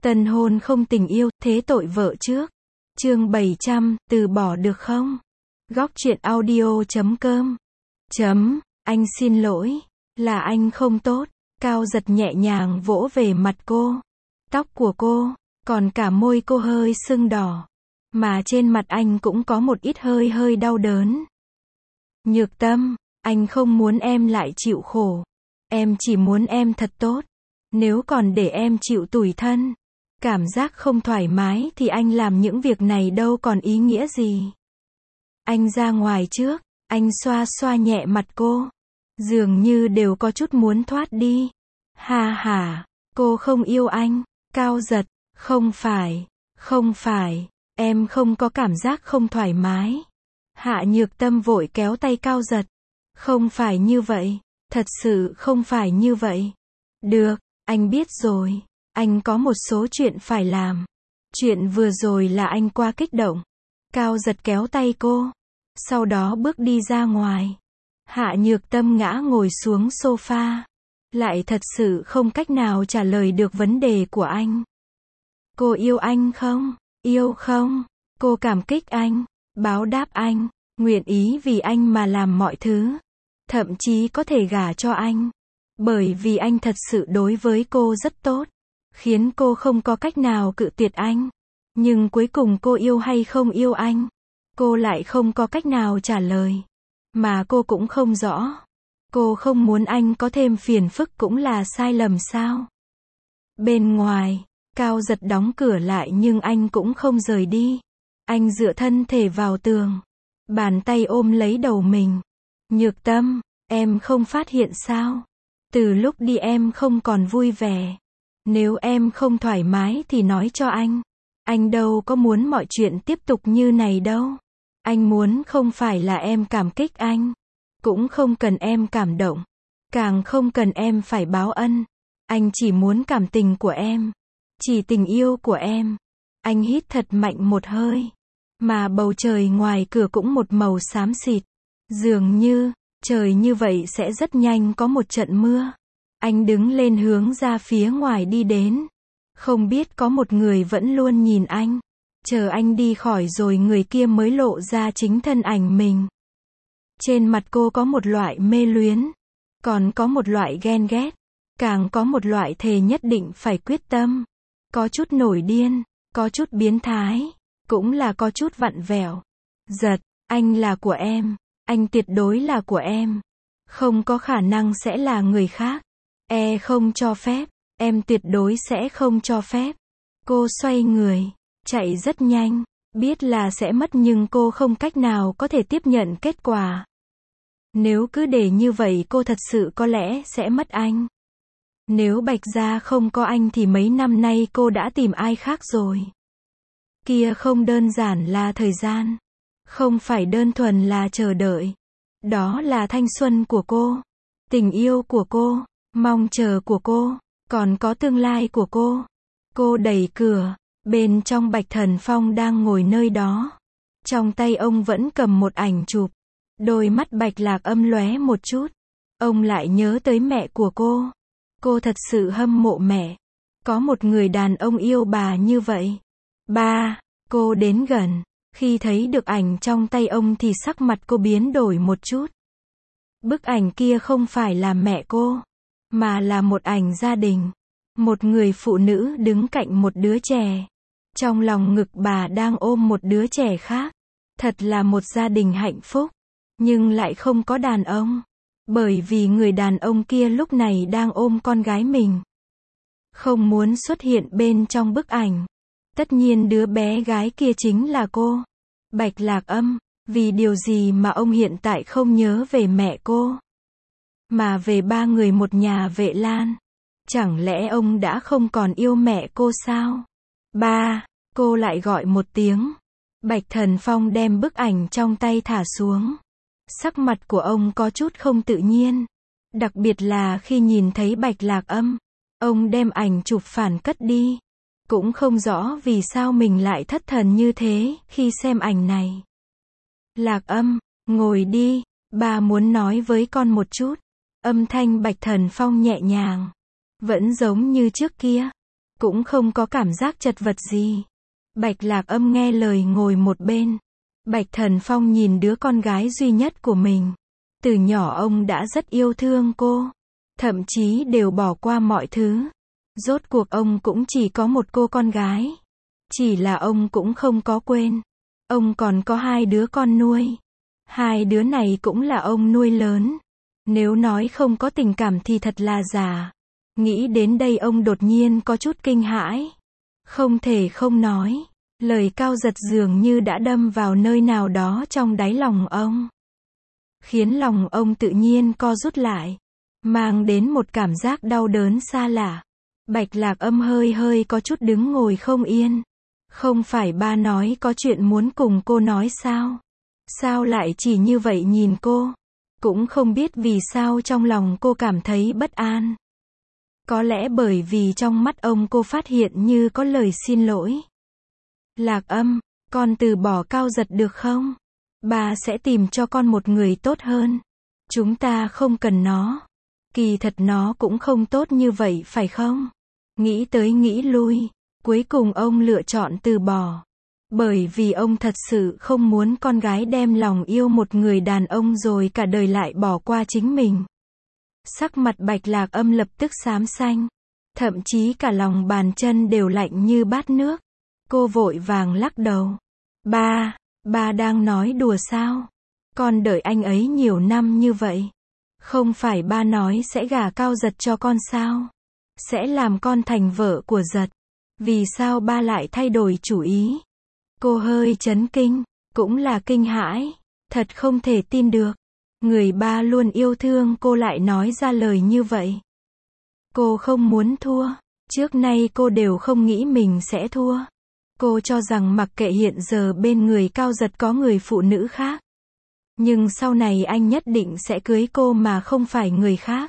Tân hôn không tình yêu, thế tội vợ trước. Chương 700, từ bỏ được không? Góc truyện audio.com. Anh xin lỗi, là anh không tốt. Cao Giật nhẹ nhàng vỗ về mặt cô. Tóc của cô, còn cả môi cô hơi sưng đỏ. Mà trên mặt anh cũng có một ít hơi hơi đau đớn. Nhược Tâm, anh không muốn em lại chịu khổ. Em chỉ muốn em thật tốt. Nếu còn để em chịu tủi thân, cảm giác không thoải mái thì anh làm những việc này đâu còn ý nghĩa gì. Anh ra ngoài trước, anh xoa xoa nhẹ mặt cô. Dường như đều có chút muốn thoát đi. Ha ha, cô không yêu anh. Cao Giật, không phải, em không có cảm giác không thoải mái. Hạ Nhược Tâm vội kéo tay Cao Giật. Không phải như vậy, thật sự không phải như vậy. Được, anh biết rồi, anh có một số chuyện phải làm. Chuyện vừa rồi là anh quá kích động. Cao Giật kéo tay cô, sau đó bước đi ra ngoài. Hạ Nhược Tâm ngã ngồi xuống sofa, lại thật sự không cách nào trả lời được vấn đề của anh. Cô yêu anh không? Yêu không? Cô cảm kích anh, báo đáp anh, nguyện ý vì anh mà làm mọi thứ. Thậm chí có thể gả cho anh. Bởi vì anh thật sự đối với cô rất tốt, khiến cô không có cách nào cự tuyệt anh. Nhưng cuối cùng cô yêu hay không yêu anh, cô lại không có cách nào trả lời. Mà cô cũng không rõ. Cô không muốn anh có thêm phiền phức cũng là sai lầm sao? Bên ngoài, Cao Giật đóng cửa lại nhưng anh cũng không rời đi. Anh dựa thân thể vào tường, bàn tay ôm lấy đầu mình. Nhược Tâm, em không phát hiện sao? Từ lúc đi em không còn vui vẻ. Nếu em không thoải mái thì nói cho anh. Anh đâu có muốn mọi chuyện tiếp tục như này đâu. Anh muốn không phải là em cảm kích anh. Cũng không cần em cảm động. Càng không cần em phải báo ân. Anh chỉ muốn cảm tình của em. Chỉ tình yêu của em. Anh hít thật mạnh một hơi. Mà bầu trời ngoài cửa cũng một màu xám xịt. Dường như, trời như vậy sẽ rất nhanh có một trận mưa. Anh đứng lên hướng ra phía ngoài đi đến. Không biết có một người vẫn luôn nhìn anh. Chờ anh đi khỏi rồi người kia mới lộ ra chính thân ảnh mình. Trên mặt cô có một loại mê luyến. Còn có một loại ghen ghét. Càng có một loại thề nhất định phải quyết tâm. Có chút nổi điên. Có chút biến thái. Cũng là có chút vặn vẹo. Giật, anh là của em. Anh tuyệt đối là của em. Không có khả năng sẽ là người khác. Không cho phép. Em tuyệt đối sẽ không cho phép. Cô xoay người, chạy rất nhanh. Biết là sẽ mất nhưng cô không cách nào có thể tiếp nhận kết quả. Nếu cứ để như vậy cô thật sự có lẽ sẽ mất anh. Nếu Bạch Gia không có anh thì mấy năm nay cô đã tìm ai khác rồi. Kia không đơn giản là thời gian. Không phải đơn thuần là chờ đợi. Đó là thanh xuân của cô. Tình yêu của cô. Mong chờ của cô. Còn có tương lai của cô. Cô đẩy cửa. Bên trong Bạch Thần Phong đang ngồi nơi đó. Trong tay ông vẫn cầm một ảnh chụp. Đôi mắt Bạch Lạc Âm lóe một chút. Ông lại nhớ tới mẹ của cô. Cô thật sự hâm mộ mẹ. Có một người đàn ông yêu bà như vậy. Ba, cô đến gần. Khi thấy được ảnh trong tay ông thì sắc mặt cô biến đổi một chút. Bức ảnh kia không phải là mẹ cô, mà là một ảnh gia đình. Một người phụ nữ đứng cạnh một đứa trẻ. Trong lòng ngực bà đang ôm một đứa trẻ khác. Thật là một gia đình hạnh phúc. Nhưng lại không có đàn ông. Bởi vì người đàn ông kia lúc này đang ôm con gái mình. Không muốn xuất hiện bên trong bức ảnh. Tất nhiên đứa bé gái kia chính là cô. Bạch Lạc Âm. Vì điều gì mà ông hiện tại không nhớ về mẹ cô, mà về ba người một nhà Vệ Lan? Chẳng lẽ ông đã không còn yêu mẹ cô sao? Ba, cô lại gọi một tiếng. Bạch Thần Phong đem bức ảnh trong tay thả xuống. Sắc mặt của ông có chút không tự nhiên. Đặc biệt là khi nhìn thấy Bạch Lạc Âm. Ông đem ảnh chụp phản cất đi. Cũng không rõ vì sao mình lại thất thần như thế khi xem ảnh này. Lạc Âm, ngồi đi, bà muốn nói với con một chút. Âm thanh Bạch Thần Phong nhẹ nhàng. Vẫn giống như trước kia. cũng không có cảm giác chật vật gì. Bạch Lạc Âm nghe lời ngồi một bên. Bạch Thần Phong nhìn đứa con gái duy nhất của mình. Từ nhỏ ông đã rất yêu thương cô. Thậm chí đều bỏ qua mọi thứ. Rốt cuộc ông cũng chỉ có một cô con gái. Chỉ là ông cũng không có quên. Ông còn có 2 đứa con nuôi. 2 đứa này cũng là ông nuôi lớn. Nếu nói không có tình cảm thì thật là giả. Nghĩ đến đây ông đột nhiên có chút kinh hãi. Không thể không nói. Lời Cao Giật dường như đã đâm vào nơi nào đó trong đáy lòng ông. Khiến lòng ông tự nhiên co rút lại. Mang đến một cảm giác đau đớn xa lạ. Bạch Lạc Âm hơi có chút đứng ngồi không yên. Không phải ba nói có chuyện muốn cùng cô nói sao? Sao lại chỉ như vậy nhìn cô? Cũng không biết vì sao trong lòng cô cảm thấy bất an. Có lẽ bởi vì trong mắt ông cô phát hiện như có lời xin lỗi. Lạc Âm, con từ bỏ Cao Giật được không? Ba sẽ tìm cho con một người tốt hơn. Chúng ta không cần nó. Kỳ thật nó cũng không tốt như vậy phải không? Nghĩ tới nghĩ lui, cuối cùng ông lựa chọn từ bỏ. Bởi vì ông thật sự không muốn con gái đem lòng yêu một người đàn ông rồi cả đời lại bỏ qua chính mình. Sắc mặt Bạch Lạc Âm lập tức xám xanh. Thậm chí cả lòng bàn chân đều lạnh như bát nước. Cô vội vàng lắc đầu. Ba đang nói đùa sao? Con đợi anh ấy nhiều năm như vậy. Không phải ba nói sẽ gả Cao Giật cho con sao? Sẽ làm con thành vợ của Giật. Vì sao ba lại thay đổi chủ ý? Cô hơi chấn kinh, cũng là kinh hãi. Thật không thể tin được. Người ba luôn yêu thương cô lại nói ra lời như vậy. Cô không muốn thua. Trước nay cô đều không nghĩ mình sẽ thua. Cô cho rằng mặc kệ hiện giờ bên người Cao Giật có người phụ nữ khác. Nhưng sau này anh nhất định sẽ cưới cô mà không phải người khác.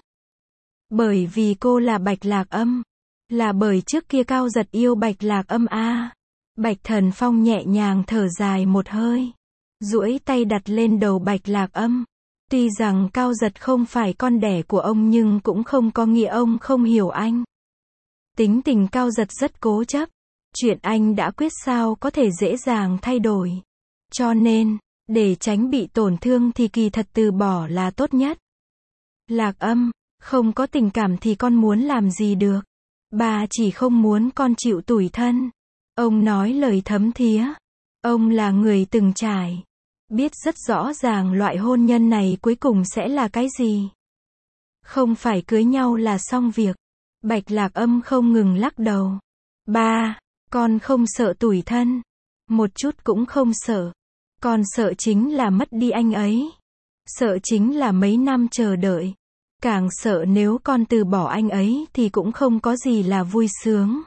Bởi vì cô là Bạch Lạc Âm. Là bởi trước kia Cao Giật yêu Bạch Lạc Âm à. Bạch Thần Phong nhẹ nhàng thở dài một hơi. Duỗi tay đặt lên đầu Bạch Lạc Âm. Tuy rằng Cao Giật không phải con đẻ của ông nhưng cũng không có nghĩa ông không hiểu anh. Tính tình Cao Giật rất cố chấp. Chuyện anh đã quyết sao có thể dễ dàng thay đổi. Cho nên, để tránh bị tổn thương thì kỳ thật từ bỏ là tốt nhất. Lạc Âm, không có tình cảm thì con muốn làm gì được. Bà chỉ không muốn con chịu tủi thân. Ông nói lời thấm thía. Ông là người từng trải. Biết rất rõ ràng loại hôn nhân này cuối cùng sẽ là cái gì. Không phải cưới nhau là xong việc. Bạch Lạc Âm không ngừng lắc đầu. Ba, con không sợ tủi thân. Một chút cũng không sợ. Con sợ chính là mất đi anh ấy. Sợ chính là mấy năm chờ đợi. Càng sợ nếu con từ bỏ anh ấy thì cũng không có gì là vui sướng.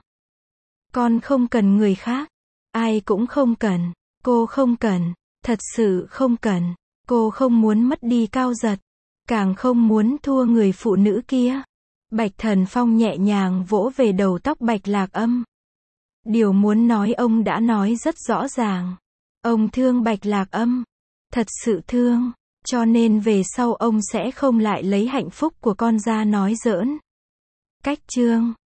Con không cần người khác. Ai cũng không cần. Cô không cần. Thật sự không cần. Cô không muốn mất đi Cao Giật. Càng không muốn thua người phụ nữ kia. Bạch Thần Phong nhẹ nhàng vỗ về đầu tóc Bạch Lạc Âm. Điều muốn nói ông đã nói rất rõ ràng. Ông thương Bạch Lạc Âm. Thật sự thương. Cho nên về sau ông sẽ không lại lấy hạnh phúc của con ra nói giỡn. Cách chương